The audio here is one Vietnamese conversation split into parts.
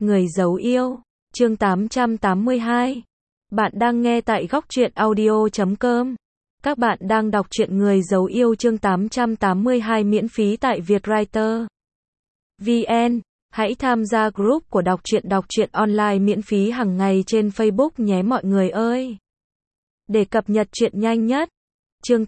Người giấu yêu, chương 882. Bạn đang nghe tại góc truyện audio.com. Các bạn đang đọc truyện Người giấu yêu chương 882 miễn phí tại Vietwriter VN. Hãy tham gia group của đọc truyện online miễn phí hàng ngày trên Facebook nhé mọi người ơi. Để cập nhật truyện nhanh nhất. Chương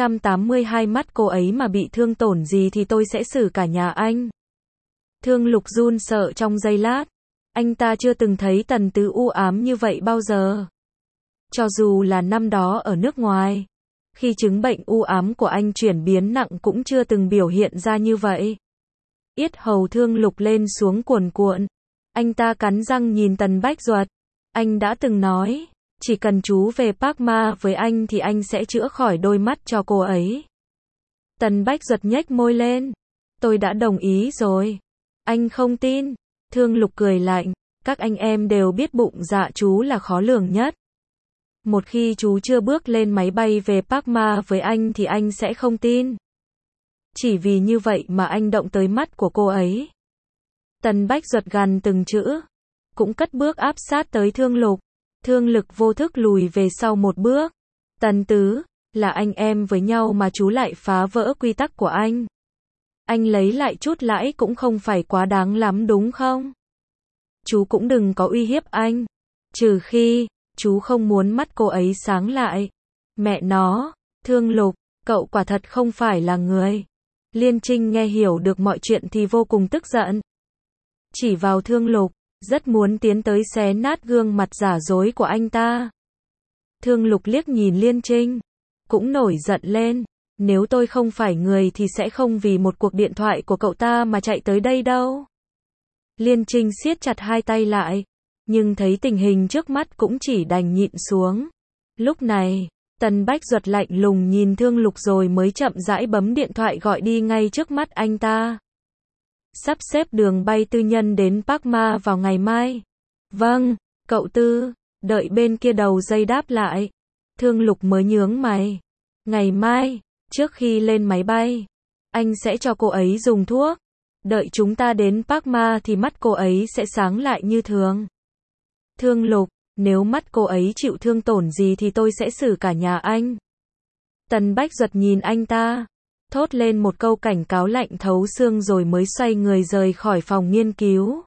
882 mắt cô ấy mà bị thương tổn gì thì tôi sẽ xử cả nhà anh. Thương Lục run sợ trong giây lát. Anh ta chưa từng thấy Tần Tứ u ám như vậy bao giờ. Cho dù là năm đó ở nước ngoài, khi chứng bệnh u ám của anh chuyển biến nặng cũng chưa từng biểu hiện ra như vậy. Yết hầu Thương Lục lên xuống cuồn cuộn. Anh ta cắn răng nhìn Tần Bách Duật. Anh đã từng nói, chỉ cần chú về Park Ma với anh thì anh sẽ chữa khỏi đôi mắt cho cô ấy. Tần Bách Duật nhếch môi lên. Tôi đã đồng ý rồi. Anh không tin. Thương Lục cười lạnh. Các anh em đều biết bụng dạ chú là khó lường nhất. Một khi chú chưa bước lên máy bay về Park Ma với anh thì anh sẽ không tin. Chỉ vì như vậy mà anh động tới mắt của cô ấy. Tần Bách Duật gằn từng chữ. Cũng cất bước áp sát tới Thương Lục. Thương Lực vô thức lùi về sau một bước. Tần Tứ, là anh em với nhau mà chú lại phá vỡ quy tắc của anh. Anh lấy lại chút lãi cũng không phải quá đáng lắm đúng không? Chú cũng đừng có uy hiếp anh. Trừ khi, chú không muốn mắt cô ấy sáng lại. Mẹ nó, Thương Lục, cậu quả thật không phải là người. Liên Trinh nghe hiểu được mọi chuyện thì vô cùng tức giận. Chỉ vào Thương Lục, rất muốn tiến tới xé nát gương mặt giả dối của anh ta. Thương Lục liếc nhìn Liên Trinh, cũng nổi giận lên. Nếu tôi không phải người thì sẽ không vì một cuộc điện thoại của cậu ta mà chạy tới đây đâu. Liên Trinh siết chặt hai tay lại, nhưng thấy tình hình trước mắt cũng chỉ đành nhịn xuống. Lúc này, Tần Bách Duật lạnh lùng nhìn Thương Lục rồi mới chậm rãi bấm điện thoại gọi đi ngay trước mắt anh ta. Sắp xếp đường bay tư nhân đến Park Ma vào ngày mai. Vâng, cậu Tư, đợi bên kia đầu dây đáp lại. Thương Lục mới nhướng mày. Ngày mai, trước khi lên máy bay, anh sẽ cho cô ấy dùng thuốc. Đợi chúng ta đến Park Ma thì mắt cô ấy sẽ sáng lại như thường. Thương Lục, nếu mắt cô ấy chịu thương tổn gì thì tôi sẽ xử cả nhà anh. Tần Bách Duật nhìn anh ta, thốt lên một câu cảnh cáo lạnh thấu xương rồi mới xoay người rời khỏi phòng nghiên cứu.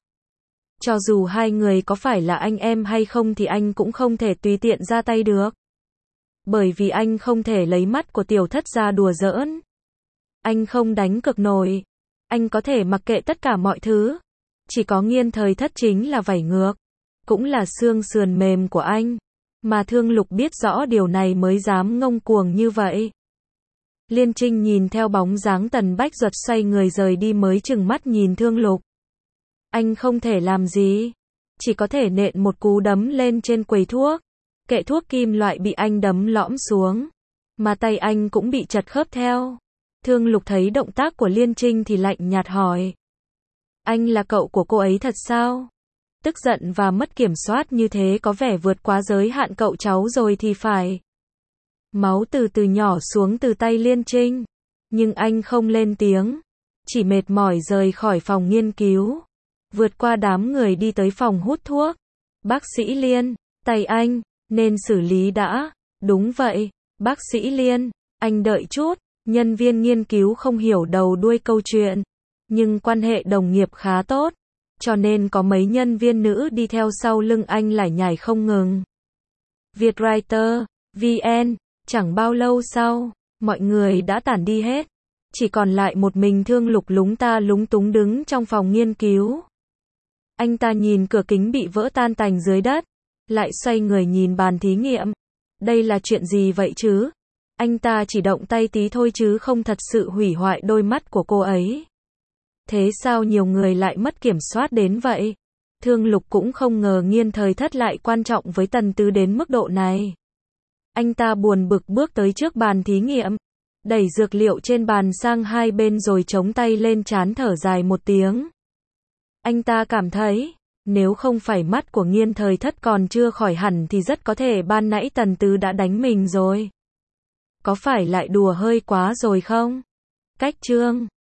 Cho dù hai người có phải là anh em hay không thì anh cũng không thể tùy tiện ra tay được. Bởi vì anh không thể lấy mắt của tiểu thất ra đùa giỡn. Anh không đánh cược nổi. Anh có thể mặc kệ tất cả mọi thứ. Chỉ có Nghiên Thời Thất chính là vảy ngược. Cũng là xương sườn mềm của anh. Mà Thương Lục biết rõ điều này mới dám ngông cuồng như vậy. Liên Trinh nhìn theo bóng dáng Tần Bách Duật xoay người rời đi mới chừng mắt nhìn Thương Lục. Anh không thể làm gì. Chỉ có thể nện một cú đấm lên trên quầy thuốc. Kệ thuốc kim loại bị anh đấm lõm xuống. Mà tay anh cũng bị chật khớp theo. Thương Lục thấy động tác của Liên Trinh thì lạnh nhạt hỏi. Anh là cậu của cô ấy thật sao? Tức giận và mất kiểm soát như thế có vẻ vượt quá giới hạn cậu cháu rồi thì phải. Máu từ từ nhỏ xuống từ tay Liên Trinh. Nhưng anh không lên tiếng. Chỉ mệt mỏi rời khỏi phòng nghiên cứu. Vượt qua đám người đi tới phòng hút thuốc. Bác sĩ Liên, tay anh, nên xử lý đã. Đúng vậy, bác sĩ Liên, anh đợi chút. Nhân viên nghiên cứu không hiểu đầu đuôi câu chuyện. Nhưng quan hệ đồng nghiệp khá tốt. Cho nên có mấy nhân viên nữ đi theo sau lưng anh lải nhải không ngừng. Vietwriter VN. Chẳng bao lâu sau, mọi người đã tản đi hết. Chỉ còn lại một mình Thương Lục lúng ta lúng túng đứng trong phòng nghiên cứu. Anh ta nhìn cửa kính bị vỡ tan tành dưới đất. Lại xoay người nhìn bàn thí nghiệm. Đây là chuyện gì vậy chứ? Anh ta chỉ động tay tí thôi chứ không thật sự hủy hoại đôi mắt của cô ấy. Thế sao nhiều người lại mất kiểm soát đến vậy? Thương Lục cũng không ngờ Nghiên Thời Thất lại quan trọng với Tần Tứ đến mức độ này. Anh ta buồn bực bước tới trước bàn thí nghiệm. Đẩy dược liệu trên bàn sang hai bên rồi chống tay lên trán thở dài một tiếng. Anh ta cảm thấy, nếu không phải mắt của Nghiên Thời Thất còn chưa khỏi hẳn thì rất có thể ban nãy Tần Tứ đã đánh mình rồi. Có phải lại đùa hơi quá rồi không? Cách chương